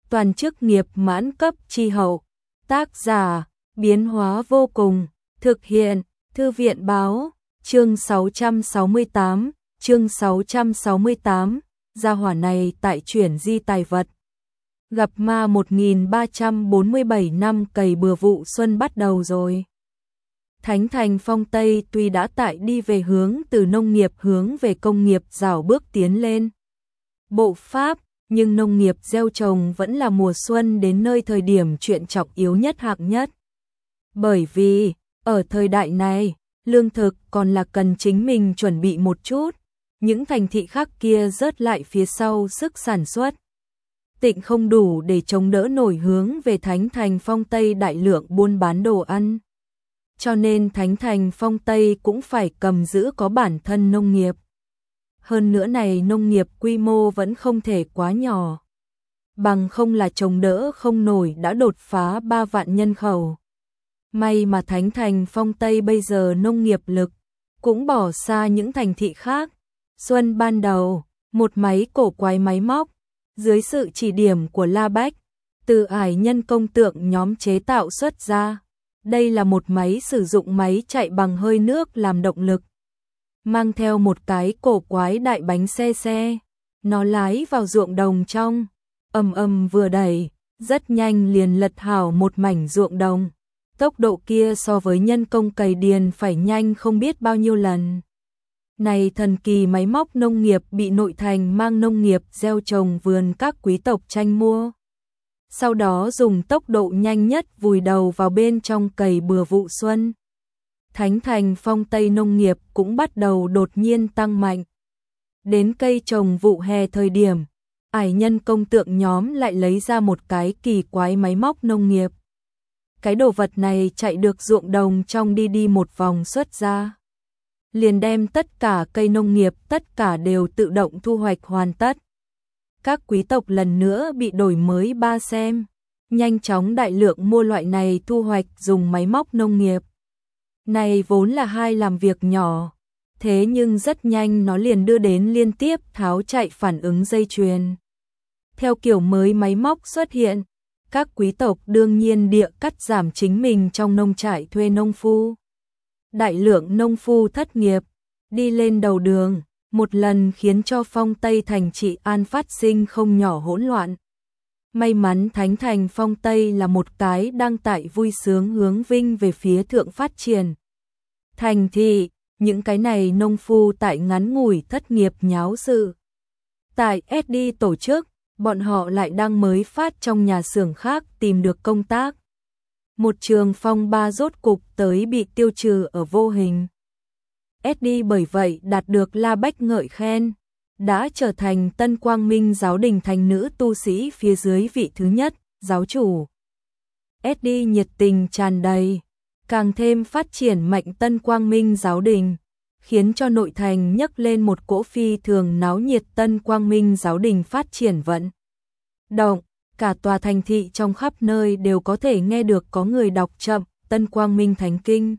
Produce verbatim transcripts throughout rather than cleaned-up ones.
toàn chức nghiệp mãn cấp chi hậu. Tác giả, biến hóa vô cùng, thực hiện, Thư viện báo, chương sáu trăm sáu mươi tám, chương sáu trăm sáu mươi tám, gia hỏa này tại chuyển di tài vật. Gặp ma một nghìn ba trăm bốn mươi bảy năm cày bừa vụ xuân bắt đầu rồi. Thánh thành Phong Tây tuy đã tại đi về hướng từ nông nghiệp hướng về công nghiệp rảo bước tiến lên bộ pháp, nhưng nông nghiệp gieo trồng vẫn là mùa xuân đến nơi thời điểm chuyện trọng yếu nhất hạng nhất. Bởi vì, ở thời đại này, lương thực còn là cần chính mình chuẩn bị một chút, những thành thị khác kia rớt lại phía sau sức sản xuất. Tịnh không đủ để chống đỡ nổi hướng về Thánh thành Phong Tây đại lượng buôn bán đồ ăn. Cho nên Thánh thành Phong Tây cũng phải cầm giữ có bản thân nông nghiệp. Hơn nữa này nông nghiệp quy mô vẫn không thể quá nhỏ. Bằng không là chống đỡ không nổi đã đột phá ba vạn nhân khẩu. May mà Thánh thành Phong Tây bây giờ nông nghiệp lực cũng bỏ xa những thành thị khác. Xuân ban đầu, một máy cổ quái máy móc, dưới sự chỉ điểm của La Bách, từ ải nhân công tượng nhóm chế tạo xuất ra. Đây là một máy sử dụng máy chạy bằng hơi nước làm động lực, mang theo một cái cổ quái đại bánh xe xe, nó lái vào ruộng đồng trong, ầm ầm vừa đẩy, rất nhanh liền lật hảo một mảnh ruộng đồng. Tốc độ kia so với nhân công cày điền phải nhanh không biết bao nhiêu lần. Này thần kỳ máy móc nông nghiệp bị nội thành mang nông nghiệp gieo trồng vườn các quý tộc tranh mua. Sau đó dùng tốc độ nhanh nhất vùi đầu vào bên trong cày bừa vụ xuân. Thánh thành Phong Tây nông nghiệp cũng bắt đầu đột nhiên tăng mạnh. Đến cây trồng vụ hè thời điểm, ải nhân công tượng nhóm lại lấy ra một cái kỳ quái máy móc nông nghiệp. Cái đồ vật này chạy được ruộng đồng trong đi đi một vòng xuất ra. Liền đem tất cả cây nông nghiệp tất cả đều tự động thu hoạch hoàn tất. Các quý tộc lần nữa bị đổi mới ba xem, nhanh chóng đại lượng mua loại này thu hoạch dùng máy móc nông nghiệp. Này vốn là hai làm việc nhỏ, thế nhưng rất nhanh nó liền đưa đến liên tiếp tháo chạy phản ứng dây chuyền. Theo kiểu mới máy móc xuất hiện, các quý tộc đương nhiên địa cắt giảm chính mình trong nông trại thuê nông phu. Đại lượng nông phu thất nghiệp, đi lên đầu đường, một lần khiến cho Phong Tây thành trị an phát sinh không nhỏ hỗn loạn. May mắn Thánh thành Phong Tây là một cái đang tại vui sướng hướng vinh về phía thượng phát triển. Thành thị, những cái này nông phu tại ngắn ngủi thất nghiệp nháo sự. Tại ét đê tổ chức, bọn họ lại đang mới phát trong nhà xưởng khác tìm được công tác. Một trường phong ba rốt cục tới bị tiêu trừ ở vô hình. ét đê bởi vậy đạt được La Bách ngợi khen, đã trở thành Tân Quang Minh giáo đình thành nữ tu sĩ phía dưới vị thứ nhất, giáo chủ. ét đê nhiệt tình tràn đầy, càng thêm phát triển mạnh Tân Quang Minh giáo đình, khiến cho nội thành nhấc lên một cỗ phi thường náo nhiệt Tân Quang Minh giáo đình phát triển vận động, cả tòa thành thị trong khắp nơi đều có thể nghe được có người đọc chậm Tân Quang Minh Thánh Kinh.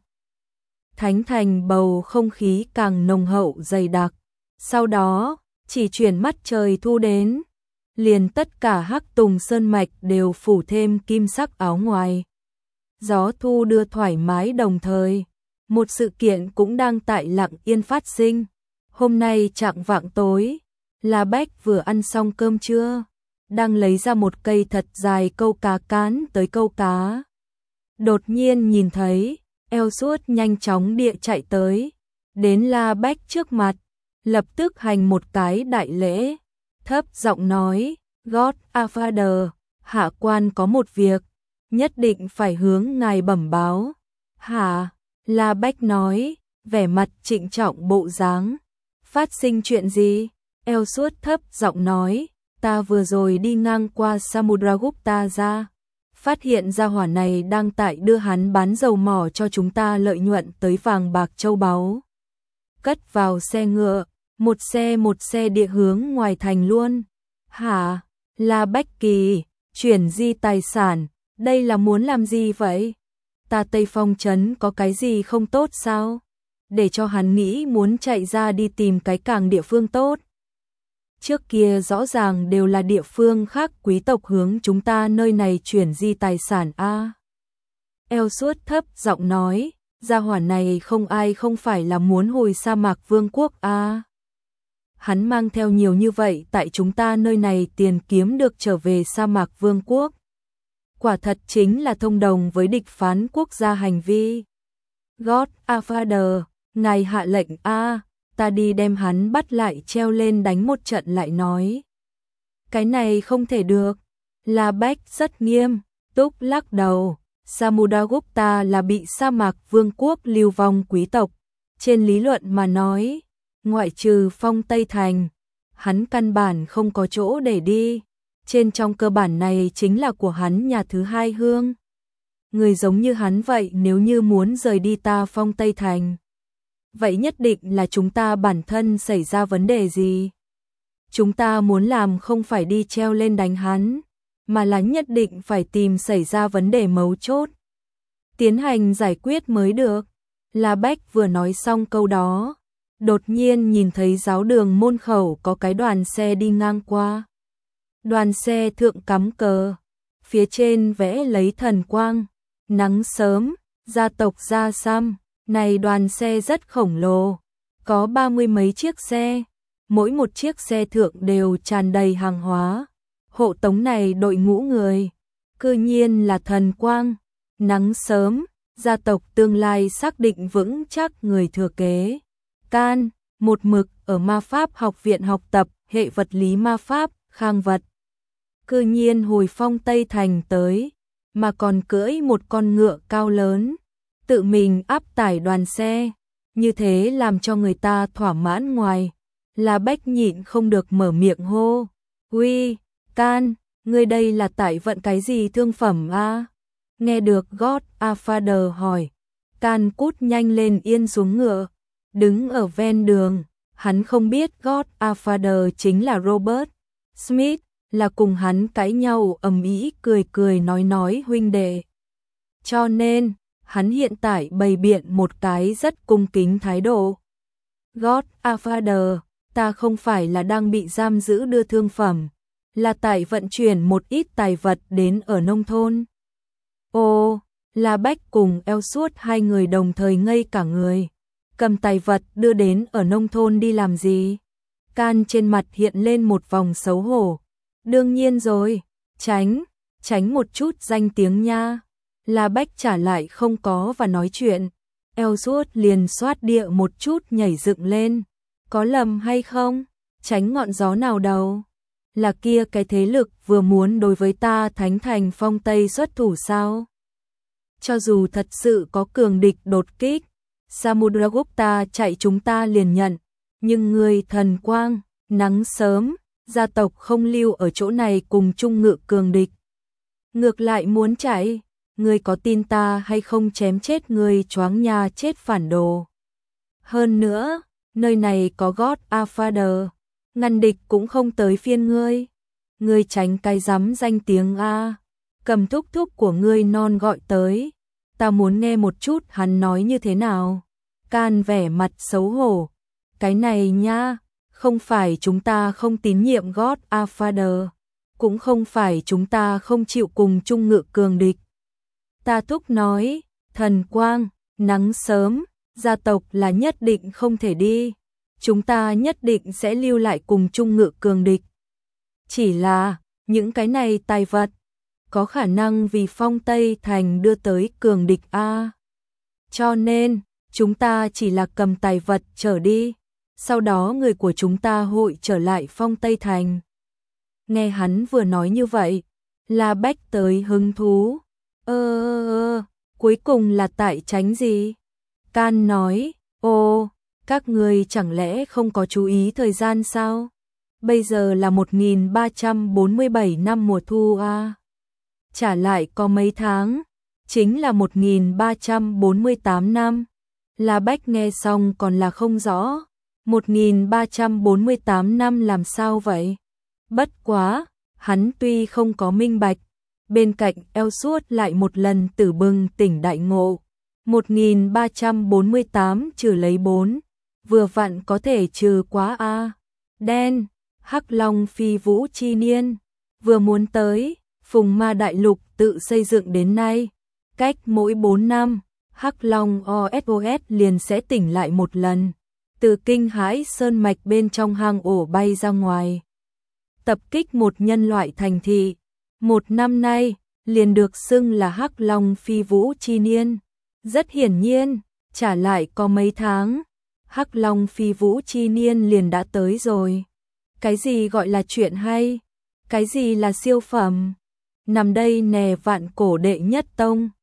Thánh thành bầu không khí càng nồng hậu dày đặc, sau đó, chỉ chuyển mắt trời thu đến, liền tất cả hắc tùng sơn mạch đều phủ thêm kim sắc áo ngoài. Gió thu đưa thoải mái đồng thời, một sự kiện cũng đang tại lặng yên phát sinh. Hôm nay chạng vạng tối, La Bách vừa ăn xong cơm trưa, đang lấy ra một cây thật dài câu cá cán tới câu cá. Đột nhiên nhìn thấy, eo suốt nhanh chóng địa chạy tới, đến La Bách trước mặt, lập tức hành một cái đại lễ, thấp giọng nói, God a Father, hạ quan có một việc, nhất định phải hướng ngài bẩm báo. Hả? La Bách nói, vẻ mặt trịnh trọng bộ dáng. Phát sinh chuyện gì? Eo suốt thấp giọng nói, ta vừa rồi đi ngang qua Samudragupta ra, phát hiện ra hỏa này đang tại đưa hắn bán dầu mỏ cho chúng ta lợi nhuận tới vàng bạc châu báu. Cất vào xe ngựa, một xe một xe địa hướng ngoài thành luôn. Hả? La Bách Kỳ, chuyển di tài sản, đây là muốn làm gì vậy? Ta Tây Phong trấn có cái gì không tốt sao? Để cho hắn nghĩ muốn chạy ra đi tìm cái càng địa phương tốt. trước kia rõ ràng đều là địa phương khác quý tộc hướng chúng ta nơi này chuyển di tài sản a. Ellsworth thấp giọng nói, gia hỏa này không ai không phải là muốn hồi sa mạc vương quốc a. Hắn mang theo nhiều như vậy tại chúng ta nơi này tiền kiếm được trở về sa mạc vương quốc. Quả thật chính là thông đồng với địch phán quốc gia hành vi. God Father, ngài hạ lệnh a, ta đi đem hắn bắt lại treo lên đánh một trận lại nói. Cái này không thể được. La Bách rất nghiêm túc lắc đầu. Samudrugupta là bị sa mạc vương quốc lưu vong quý tộc. Trên lý luận mà nói, ngoại trừ Phong Tây Thành, hắn căn bản không có chỗ để đi. Trên trong cơ bản này chính là của hắn nhà thứ hai hương. Người giống như hắn vậy nếu như muốn rời đi ta Phong Tây Thành, vậy nhất định là chúng ta bản thân xảy ra vấn đề gì. Chúng ta muốn làm không phải đi treo lên đánh hắn, mà là nhất định phải tìm xảy ra vấn đề mấu chốt, tiến hành giải quyết mới được. La Bách vừa nói xong câu đó, đột nhiên nhìn thấy giáo đường môn khẩu có cái đoàn xe đi ngang qua. Đoàn xe thượng cắm cờ, phía trên vẽ lấy thần quang, nắng sớm, gia tộc Gia Sam. Này đoàn xe rất khổng lồ, có ba mươi mấy chiếc xe, mỗi một chiếc xe thượng đều tràn đầy hàng hóa. Hộ tống này đội ngũ người, cư nhiên là thần quang, nắng sớm, gia tộc tương lai xác định vững chắc người thừa kế. Can, một mực ở ma pháp học viện học tập hệ vật lý ma pháp, khang vật. Cư nhiên hồi Phong Tây Thành tới, mà còn cưỡi một con ngựa cao lớn, tự mình áp tải đoàn xe, như thế làm cho người ta thỏa mãn ngoài. La Bách nhịn không được mở miệng hô, uy, Can, ngươi đây là tại vận cái gì thương phẩm a? Nghe được God Father hỏi, Can cút nhanh lên yên xuống ngựa, đứng ở ven đường. Hắn không biết God Father chính là Robert Smith, là cùng hắn cãi nhau ầm ĩ cười cười nói nói huynh đệ. Cho nên, hắn hiện tại bày biện một cái rất cung kính thái độ. God Father, ta không phải là đang bị giam giữ đưa thương phẩm, là tại vận chuyển một ít tài vật đến ở nông thôn. Ô, La Bách cùng Ellsworth hai người đồng thời ngây cả người. Cầm tài vật đưa đến ở nông thôn đi làm gì? Can trên mặt hiện lên một vòng xấu hổ. Đương nhiên rồi, tránh, tránh một chút danh tiếng nha. La Bách trả lại không có và nói chuyện. Ellsworth liền xoát địa một chút nhảy dựng lên. Có lầm hay không? Tránh ngọn gió nào đâu? Là kia cái thế lực vừa muốn đối với ta Thánh Thành Phong Tây xuất thủ sao? Cho dù thật sự có cường địch đột kích, Samudrugupta chạy chúng ta liền nhận. Nhưng người thần quang, nắng sớm, gia tộc không lưu ở chỗ này cùng chung ngự cường địch. Ngược lại muốn chạy, người có tin ta hay không chém chết người choáng nhà chết phản đồ. Hơn nữa, nơi này có God Father, ngăn địch cũng không tới phiên ngươi. Ngươi tránh cái dám danh tiếng a, cầm thúc thúc của ngươi non gọi tới, ta muốn nghe một chút hắn nói như thế nào. Can vẻ mặt xấu hổ, cái này nha, không phải chúng ta không tín nhiệm God Father, cũng không phải chúng ta không chịu cùng chung ngự cường địch. Ta thúc nói, thần quang, nắng sớm, gia tộc là nhất định không thể đi, chúng ta nhất định sẽ lưu lại cùng chung ngự cường địch. Chỉ là, những cái này tài vật, có khả năng vì Phong Tây Thành đưa tới cường địch a. Cho nên, chúng ta chỉ là cầm tài vật trở đi, sau đó người của chúng ta hội trở lại Phong Tây Thành. Nghe hắn vừa nói như vậy, La Bách tới hứng thú. Ơ ơ ơ, cuối cùng là tại tránh gì? Can nói, ô, các người chẳng lẽ không có chú ý thời gian sao? Bây giờ là một nghìn ba trăm bốn mươi bảy năm mùa thu a. Trả lại có mấy tháng, chính là một nghìn ba trăm bốn mươi tám năm. La Bách nghe xong còn là không rõ, một nghìn ba trăm bốn mươi tám năm làm sao vậy? Bất quá, hắn tuy không có minh bạch, bên cạnh Ellsworth lại một lần tử bừng tỉnh đại ngộ. một nghìn ba trăm bốn mươi tám trừ lấy bốn, vừa vặn có thể trừ quá a. Đen, Hắc Long phi vũ chi niên, vừa muốn tới, Phùng Ma Đại Lục tự xây dựng đến nay, cách mỗi bốn năm, Hắc Long o ét o ét liền sẽ tỉnh lại một lần, từ kinh hãi sơn mạch bên trong hang ổ bay ra ngoài, tập kích một nhân loại thành thị. Một năm nay, liền được xưng là Hắc Long phi vũ chi niên. Rất hiển nhiên, trả lại có mấy tháng, Hắc Long phi vũ chi niên liền đã tới rồi. Cái gì gọi là chuyện hay? Cái gì là siêu phẩm? Nằm đây nè vạn cổ đệ nhất tông.